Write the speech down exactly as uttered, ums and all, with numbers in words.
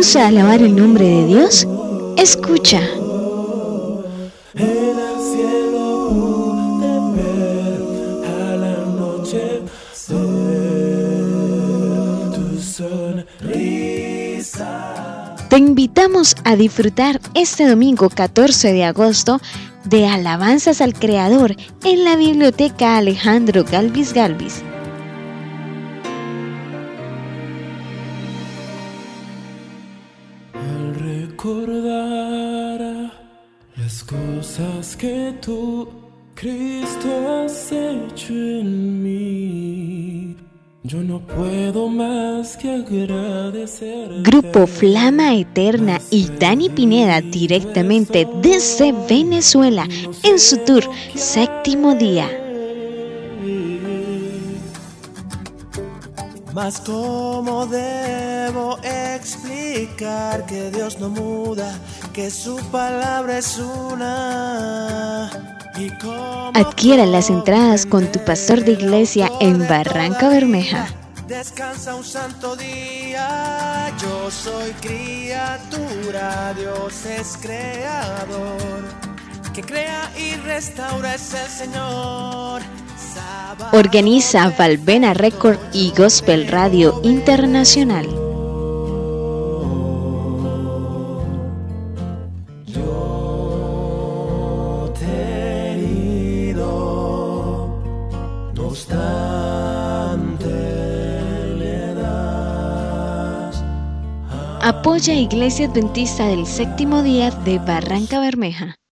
gusta alabar el nombre de Dios? Escucha. En el cielo pude ver al anochecer tu sonrisa. Te invitamos a disfrutar este domingo catorce de agosto de alabanzas al Creador en la Biblioteca Alejandro Galvis Galvis. Al recordar las cosas que tú, Cristo, has hecho en mí, yo no puedo más que agradecer. Grupo Flama Eterna y Dani Pineda directamente desde Venezuela en su tour Séptimo Día. Mas cómo debo explicar que Dios no muda, que su palabra es una. Y cómo Adquiera las entradas con tu pastor de iglesia en Barranca Bermeja. Descansa un santo día, yo soy criatura, Dios es creador, que crea y restaura es el Señor. Organiza Valvena Record y Gospel Radio Internacional. Yo te he ido, no obstante le das. Apoya Iglesia Adventista del Séptimo Día de Barranca Bermeja.